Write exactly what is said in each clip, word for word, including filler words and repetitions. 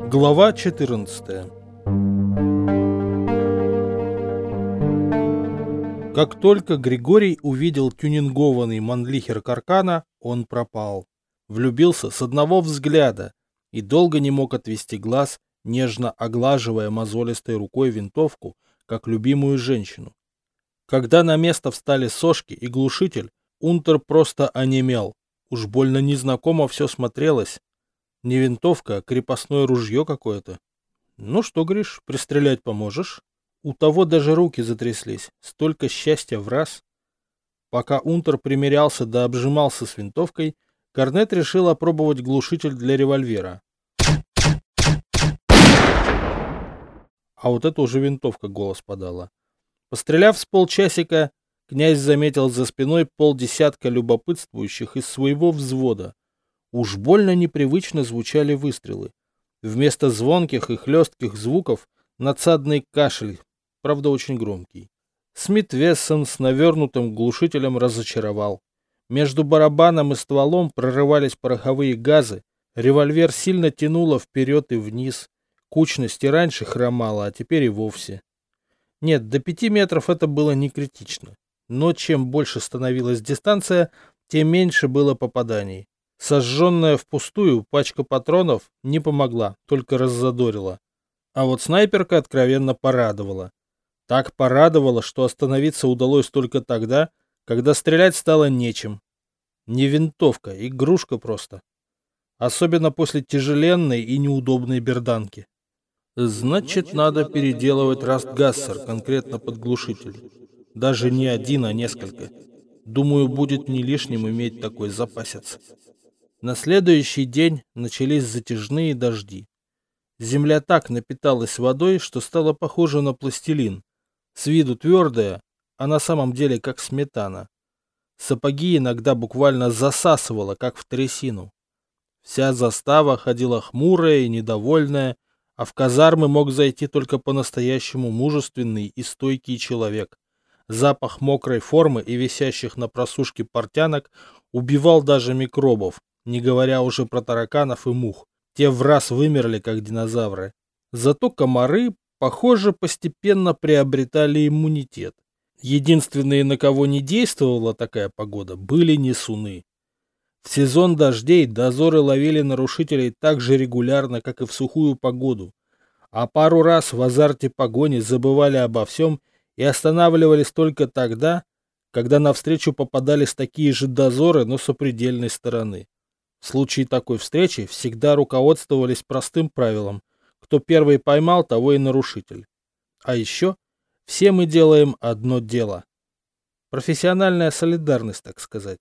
Глава четырнадцатая. Как только Григорий увидел тюнингованный Манлихер Каркана, он пропал. Влюбился с одного взгляда и долго не мог отвести глаз, нежно оглаживая мозолистой рукой винтовку, как любимую женщину. Когда на место встали сошки и глушитель, Унтер просто онемел. Уж больно незнакомо все смотрелось. Не винтовка, а крепостное ружье какое-то. Ну что, Гриш, пристрелять поможешь? У того даже руки затряслись. Столько счастья в раз. Пока Унтер примерялся да обжимался с винтовкой, Корнет решил опробовать глушитель для револьвера. А вот это уже винтовка голос подала. Постреляв с полчасика, князь заметил за спиной полдесятка любопытствующих из своего взвода. Уж больно непривычно звучали выстрелы. Вместо звонких и хлестких звуков надсадный кашель, правда очень громкий. Смит Вессон с навернутым глушителем разочаровал. Между барабаном и стволом прорывались пороховые газы, револьвер сильно тянуло вперед и вниз. Кучность и раньше хромала, а теперь и вовсе. Нет, до пяти метров это было не критично. Но чем больше становилась дистанция, тем меньше было попаданий. Сожженная впустую пачка патронов не помогла, только раззадорила. А вот снайперка откровенно порадовала. Так порадовала, что остановиться удалось только тогда, когда стрелять стало нечем. Не винтовка, игрушка просто. Особенно после тяжеленной и неудобной берданки. Значит, надо переделывать Растгассер конкретно под глушитель. Даже не один, а несколько. Думаю, будет не лишним иметь такой запасец. На следующий день начались затяжные дожди. Земля так напиталась водой, что стала похожа на пластилин. С виду твердая, а на самом деле как сметана. Сапоги иногда буквально засасывало, как в трясину. Вся застава ходила хмурая и недовольная, а в казармы мог зайти только по-настоящему мужественный и стойкий человек. Запах мокрой формы и висящих на просушке портянок убивал даже микробов, не говоря уже про тараканов и мух. Те враз вымерли, как динозавры. Зато комары, похоже, постепенно приобретали иммунитет. Единственные, на кого не действовала такая погода, были несуны. В сезон дождей дозоры ловили нарушителей так же регулярно, как и в сухую погоду. А пару раз в азарте погони забывали обо всем и останавливались только тогда, когда навстречу попадались такие же дозоры, но с сопредельной стороны. В случае такой встречи всегда руководствовались простым правилом: кто первый поймал, того и нарушитель. А еще все мы делаем одно дело. Профессиональная солидарность, так сказать.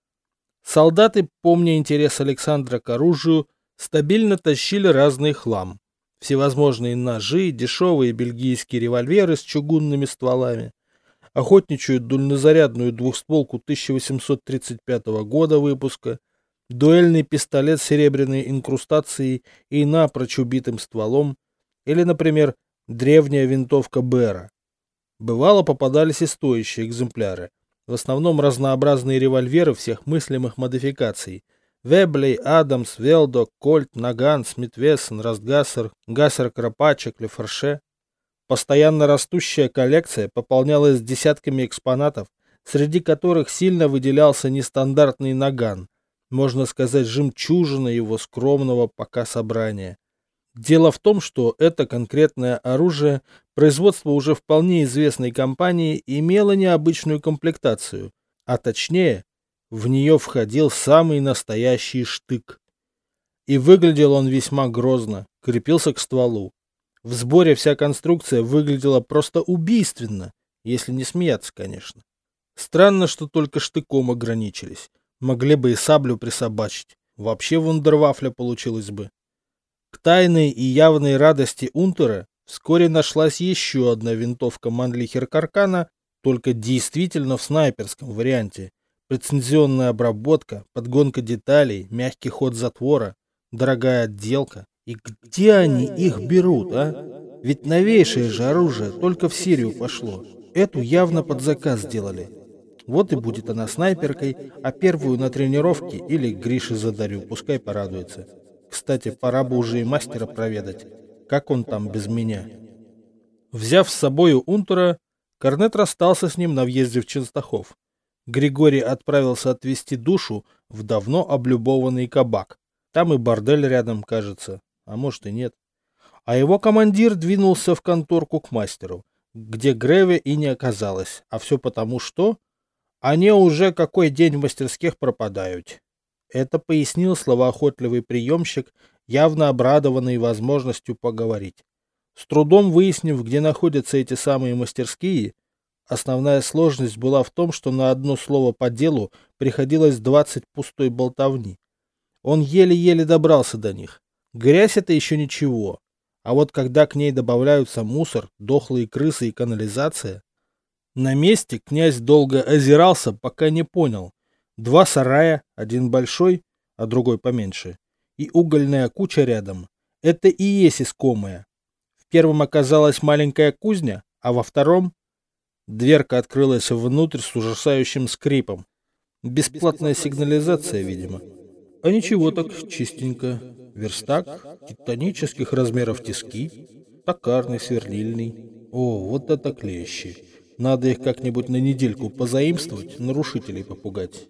Солдаты, помня интерес Александра к оружию, стабильно тащили разный хлам. Всевозможные ножи, дешевые бельгийские револьверы с чугунными стволами, охотничью дульнозарядную двухстволку тысяча восемьсот тридцать пятого года выпуска, дуэльный пистолет с серебряной инкрустацией и напрочь убитым стволом, или, например, древняя винтовка Бера. Бывало, попадались и стоящие экземпляры, в основном разнообразные револьверы всех мыслимых модификаций: Веблей, Адамс, Велдок, Кольт, Наган, Смит Вессон, Растгассер, Гассер Кропачек, Лефорше. Постоянно растущая коллекция пополнялась десятками экспонатов, среди которых сильно выделялся нестандартный Наган, можно сказать, жемчужина его скромного пока собрания. Дело в том, что это конкретное оружие производство уже вполне известной компании имело необычную комплектацию, а точнее, в нее входил самый настоящий штык. И выглядел он весьма грозно, крепился к стволу. В сборе вся конструкция выглядела просто убийственно, если не смеяться, конечно. Странно, что только штыком ограничились. Могли бы и саблю присобачить. Вообще вундервафля получилось бы. К тайной и явной радости Унтера вскоре нашлась еще одна винтовка Манлихер Каркана, только действительно в снайперском варианте. Прецизионная обработка, подгонка деталей, мягкий ход затвора, дорогая отделка. И где они их берут, а? Ведь новейшее же оружие только в Сирию пошло. Эту явно под заказ сделали. Вот и будет она снайперкой, а первую на тренировке или Грише задарю, пускай порадуется. Кстати, пора бы уже и мастера проведать. Как он там без меня? Взяв с собою унтера, Корнет расстался с ним на въезде в Ченстахов. Григорий отправился отвезти душу в давно облюбованный кабак. Там и бордель рядом, кажется, а может и нет. А его командир двинулся в конторку к мастеру, где Греве и не оказалось, а все потому что они уже какой день в мастерских пропадают. Это пояснил словоохотливый приемщик, явно обрадованный возможностью поговорить. С трудом выяснив, где находятся эти самые мастерские, основная сложность была в том, что на одно слово по делу приходилось двадцать пустой болтовни. Он еле-еле добрался до них. Грязь — это еще ничего. А вот когда к ней добавляются мусор, дохлые крысы и канализация... На месте князь долго озирался, пока не понял. Два сарая, один большой, а другой поменьше, и угольная куча рядом. Это и есть искомое. В первом оказалась маленькая кузня, а во втором... Дверка открылась внутрь с ужасающим скрипом. Бесплатная сигнализация, видимо. А ничего так, чистенько. Верстак, титанических размеров тиски, токарный, сверлильный. О, вот это клещи. Надо их как-нибудь на недельку позаимствовать, нарушителей попугать.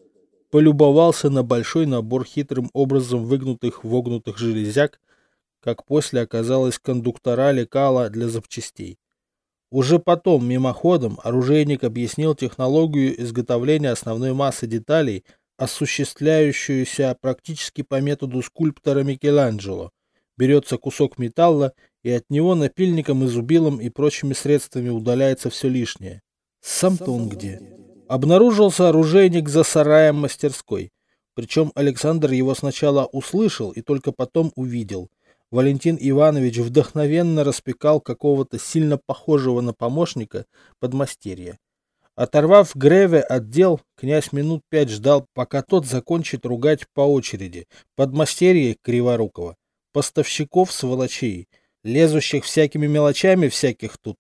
Полюбовался на большой набор хитрым образом выгнутых-вогнутых железяк, как после оказалось кондуктора лекала для запчастей. Уже потом, мимоходом, оружейник объяснил технологию изготовления основной массы деталей, осуществляющуюся практически по методу скульптора Микеланджело. Берется кусок металла, и от него напильником и зубилом и прочими средствами удаляется все лишнее. Сам-то он где? Обнаружился оружейник за сараем мастерской. Причем Александр его сначала услышал и только потом увидел. Валентин Иванович вдохновенно распекал какого-то сильно похожего на помощника подмастерья. Оторвав Греве от дел, князь минут пять ждал, пока тот закончит ругать по очереди подмастерье Криворукова, поставщиков сволочей, лезущих всякими мелочами всяких тут,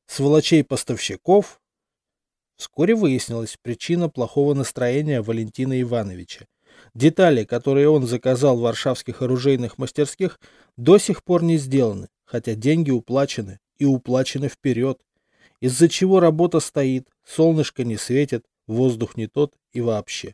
сволочей-поставщиков. Вскоре выяснилась причина плохого настроения Валентина Ивановича. Детали, которые он заказал в варшавских оружейных мастерских, до сих пор не сделаны, хотя деньги уплачены, и уплачены вперед, из-за чего работа стоит, солнышко не светит, воздух не тот и вообще.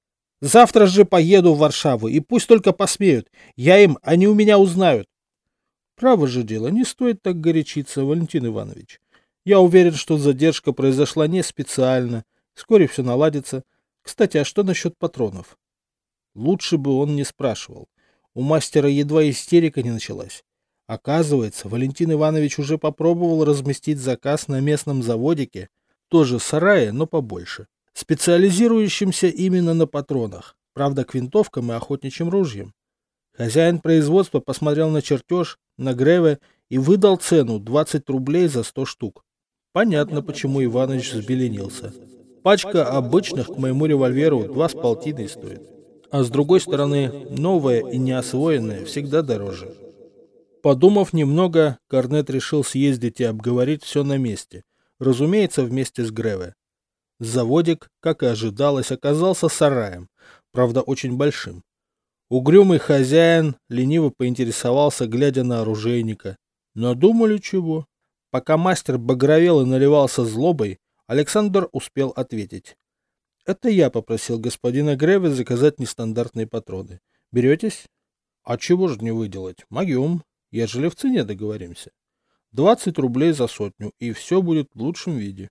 Завтра же поеду в Варшаву, и пусть только посмеют, я им, они у меня узнают. Право же дело, не стоит так горячиться, Валентин Иванович. Я уверен, что задержка произошла не специально, вскоре все наладится. Кстати, а что насчет патронов? Лучше бы он не спрашивал. У мастера едва истерика не началась. Оказывается, Валентин Иванович уже попробовал разместить заказ на местном заводике, тоже сарае, но побольше, специализирующимся именно на патронах, правда, к винтовкам и охотничьим ружьям. Хозяин производства посмотрел на чертеж, на Греве и выдал цену двадцать рублей за сто штук. Понятно, почему Иванович взбеленился. Пачка обычных к моему револьверу два с полтиной стоит. А с другой стороны, новое и неосвоенное всегда дороже. Подумав немного, Корнет решил съездить и обговорить все на месте. Разумеется, вместе с Греве. Заводик, как и ожидалось, оказался сараем, правда, очень большим. Угрюмый хозяин лениво поинтересовался, глядя на оружейника. Надумали чего? Пока мастер багровел и наливался злобой, Александр успел ответить. Это я попросил господина Греве заказать нестандартные патроны. Беретесь? А чего же не выделать? Могем, ежели в цене договоримся. Двадцать рублей за сотню, и все будет в лучшем виде.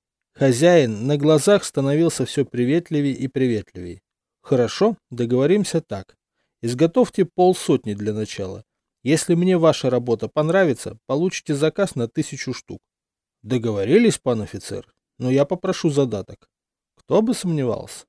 Хозяин на глазах становился все приветливее и приветливее. Хорошо, договоримся так. Изготовьте полсотни для начала. Если мне ваша работа понравится, получите заказ на тысячу штук. Договорились, пан офицер? Но я попрошу задаток. Кто бы сомневался.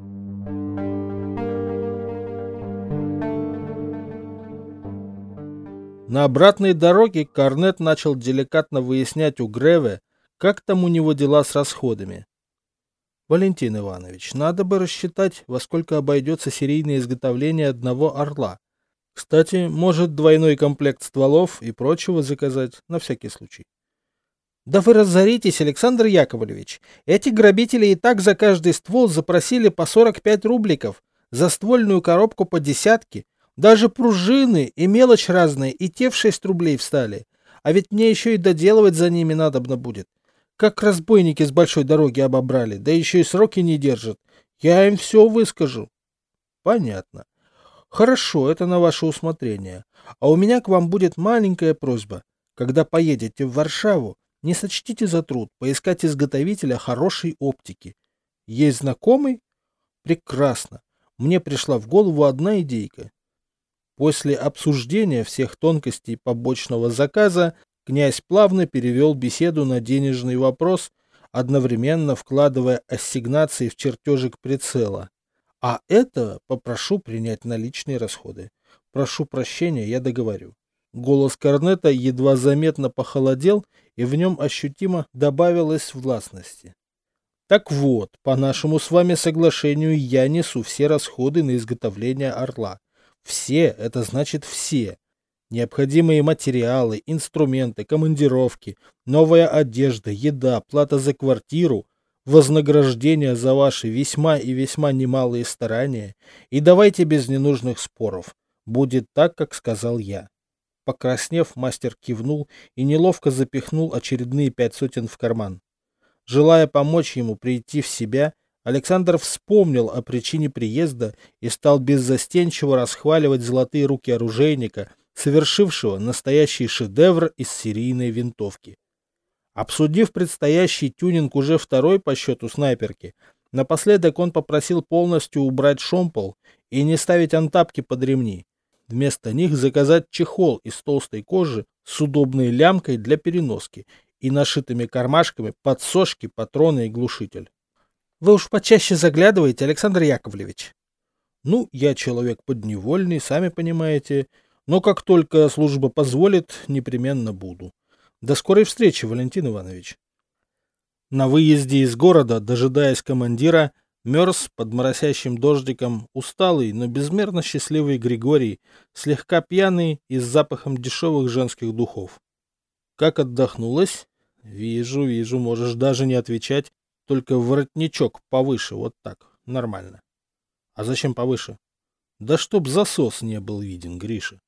На обратной дороге Корнет начал деликатно выяснять у Греве, как там у него дела с расходами. Валентин Иванович, надо бы рассчитать, во сколько обойдется серийное изготовление одного орла. Кстати, может двойной комплект стволов и прочего заказать, на всякий случай. Да вы разоритесь, Александр Яковлевич. Эти грабители и так за каждый ствол запросили по сорок пять рубликов, за ствольную коробку по десятке. Даже пружины и мелочь разные, и те в шесть рублей встали. А ведь мне еще и доделывать за ними надобно будет. Как разбойники с большой дороги обобрали, да еще и сроки не держат. Я им все выскажу. Понятно. Хорошо, это на ваше усмотрение. А у меня к вам будет маленькая просьба. Когда поедете в Варшаву, не сочтите за труд поискать изготовителя хорошей оптики. Есть знакомый? Прекрасно. Мне пришла в голову одна идейка. После обсуждения всех тонкостей побочного заказа князь плавно перевел беседу на денежный вопрос, одновременно вкладывая ассигнации в чертежик прицела. А это попрошу принять наличные расходы. Прошу прощения, я договорю. Голос корнета едва заметно похолодел, и в нем ощутимо добавилось властности. Так вот, по нашему с вами соглашению я несу все расходы на изготовление орла. Все, это значит все. Необходимые материалы, инструменты, командировки, новая одежда, еда, плата за квартиру, вознаграждение за ваши весьма и весьма немалые старания. И давайте без ненужных споров. Будет так, как сказал я. Покраснев, мастер кивнул и неловко запихнул очередные пять сотен в карман. Желая помочь ему прийти в себя, Александр вспомнил о причине приезда и стал беззастенчиво расхваливать золотые руки оружейника, совершившего настоящий шедевр из серийной винтовки. Обсудив предстоящий тюнинг уже второй по счету снайперки, напоследок он попросил полностью убрать шомпол и не ставить антапки под ремни. Вместо них заказать чехол из толстой кожи с удобной лямкой для переноски и нашитыми кармашками подсошки, патроны и глушитель. Вы уж почаще заглядываете, Александр Яковлевич. Ну, я человек подневольный, сами понимаете, но как только служба позволит, непременно буду. До скорой встречи, Валентин Иванович. На выезде из города, дожидаясь командира, мерз под моросящим дождиком усталый, но безмерно счастливый Григорий, слегка пьяный и с запахом дешевых женских духов. Как отдохнулась? Вижу, вижу, можешь даже не отвечать, только воротничок повыше, вот так, нормально. А зачем повыше? Да чтоб засос не был виден, Гриша.